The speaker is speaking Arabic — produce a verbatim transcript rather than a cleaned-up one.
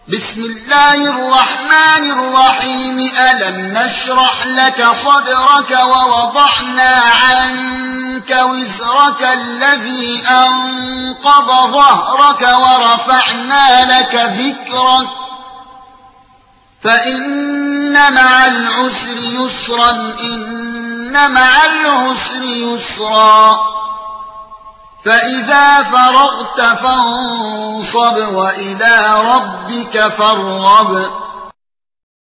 بسم الله الرحمن الرحيم ألم نشرح لك صدرك ووضعنا عنك وزرك الذي أنقض ظهرك ورفعنا لك ذكرك فإن مع العسر يسرا إن مع العسر يسرا فإذا فرغت فانصب وإلى ربك فارغب